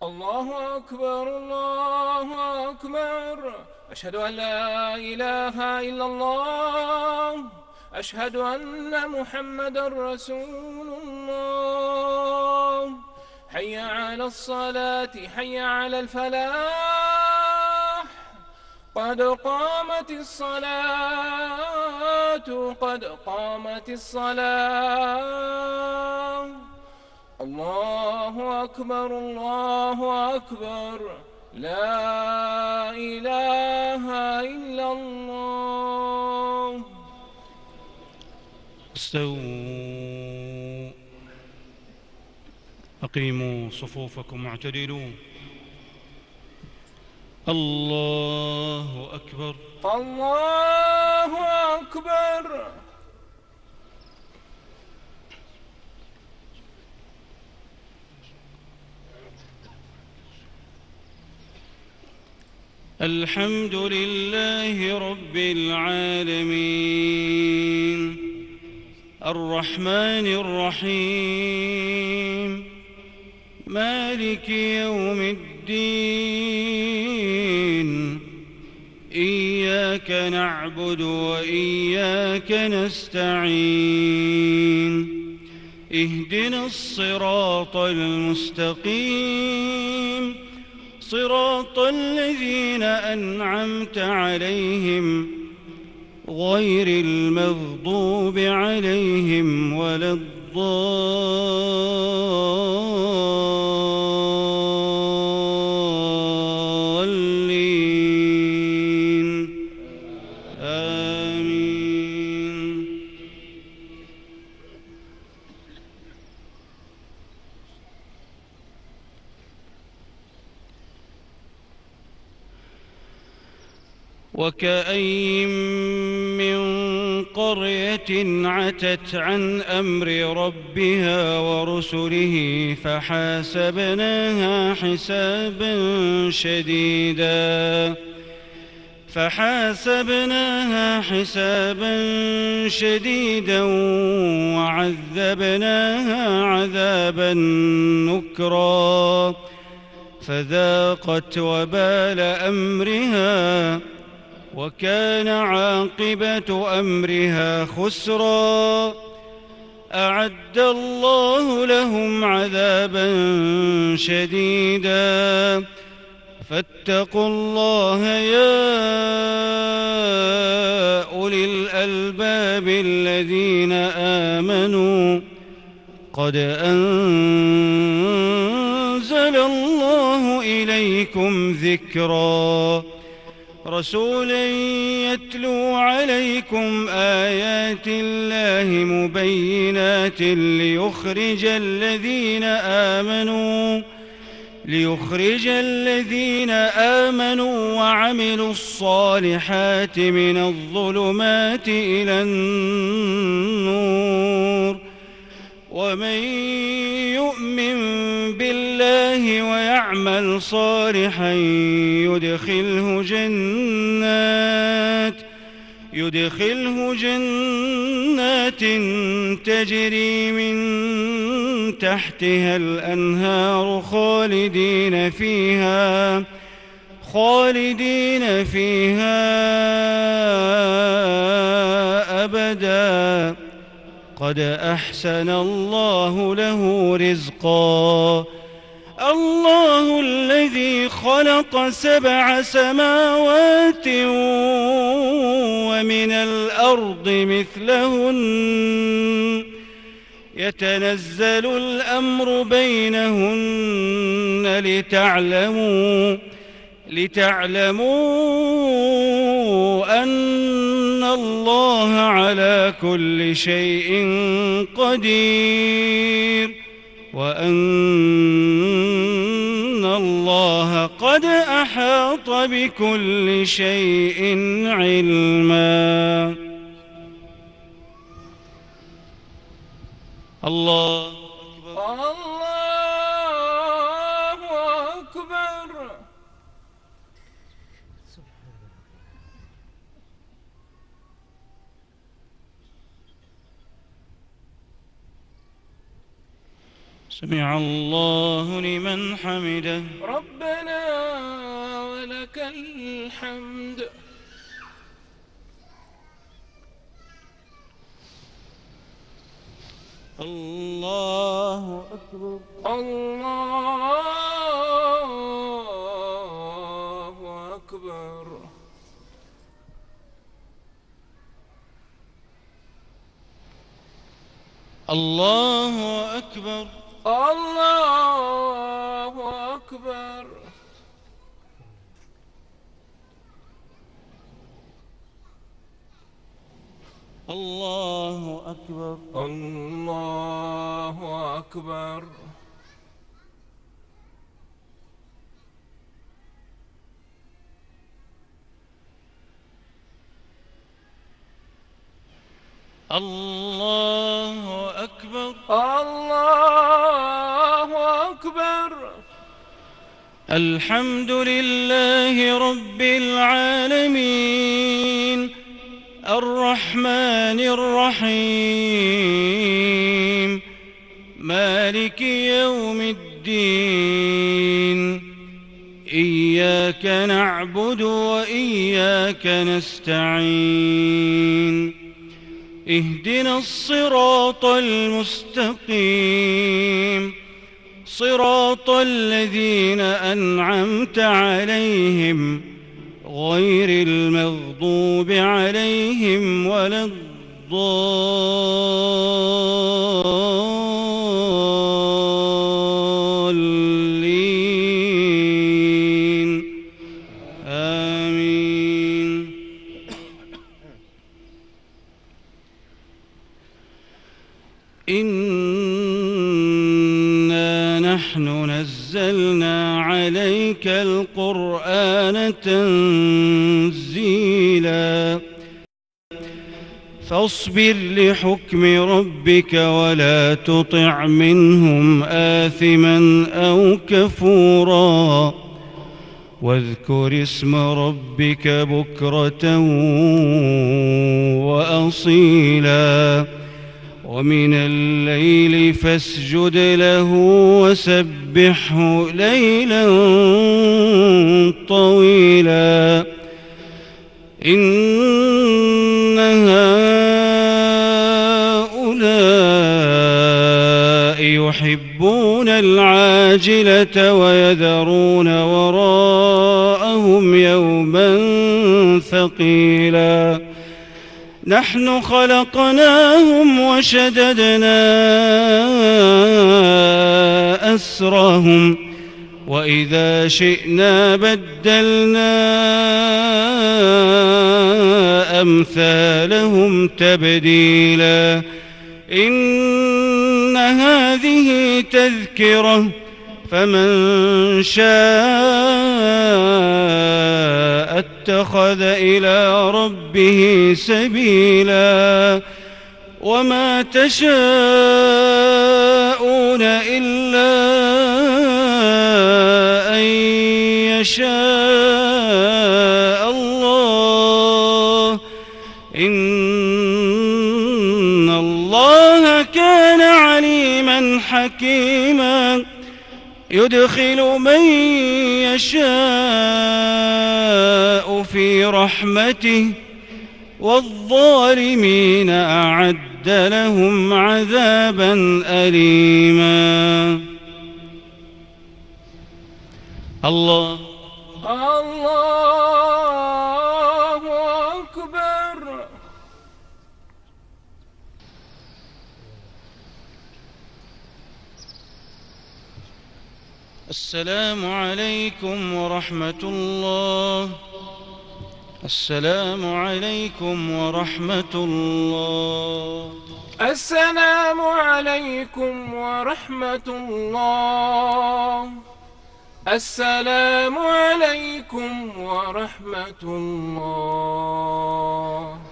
الله أكبر الله أكبر. أشهد أن لا إله إلا الله. أشهد أن محمدا رسول الله. حي على الصلاة حي على الفلاح. قد قامت الصلاة قد قامت الصلاة. الله أكبر الله أكبر. لا إله إلا الله. استووا، أقيموا صفوفكم واعتدلوا. الله أكبر الله أكبر. الحمد لله رب العالمين، الرحمن الرحيم، مالك يوم الدين. إياك نعبد وإياك نستعين. اهدنا الصراط المستقيم، صراط الذين أنعمت عليهم غير المغضوب عليهم ولا الضالين. آمين. وكأين من قرية عتت عن أمر ربها ورسله فحاسبناها حسابا شديدا وعذبناها عذابا نكرا فذاقت وبال أمرها وكان عاقبة أمرها خسرا. أعد الله لهم عذابا شديدا فاتقوا الله يا أولي الألباب الذين آمنوا قد أنزل الله إليكم ذكرا رسولا يتلو عليكم آيات الله مبينات ليخرج الذين آمنوا وعملوا الصالحات من الظلمات إلى النور. ومن يؤمن بالله ويعمل صالحا يدخله جنات تجري من تحتها الأنهار خالدين فيها أبدا قد أحسن الله له رزقا. الله الذي خلق 7 سماوات ومن الأرض مثلهن يتنزل الأمر بينهن لتعلموا أن الله على كل شيء قدير وأن الله قد أحاط بكل شيء علما. الله أكبر الله أكبر. سمع الله لمن حمده. ربنا ولك الحمد. الله أكبر. الله أكبر. الله أكبر. الله أكبر. الله أكبر. الله أكبر. الله أكبر. الله أكبر. الحمد لله رب العالمين الرحمن الرحيم مالك يوم الدين إياك نعبد وإياك نستعين اهدنا الصراط المستقيم صراط الذين أنعمت عليهم غير المغضوب عليهم ولا الضالين آمين. إنا نحن نزلنا عليك القرآن تنزيلا فاصبر لحكم ربك ولا تطع منهم آثما أو كفورا واذكر اسم ربك بكرة وأصيلا ومن الليل فاسجد له وسبحه ليلا طويلا إن هؤلاء يحبون العاجلة ويذرون وراءهم يوما ثقيلا نحن خلقناهم وشددنا أسرهم وإذا شئنا بدلنا أمثالهم تبديلا إن هذه تذكرة فمن شاء اتخذ إلى ربه سبيلا وما تشاءون إلا أن يشاء الله إن الله كان عليما حكيما يدخل من يشاء في رحمته والظالمين أعد لهم عذابا أليما. الله الله أكبر. السلام عليكم ورحمة الله. السلام عليكم ورحمة الله. السلام عليكم ورحمة الله. السلام عليكم ورحمة الله.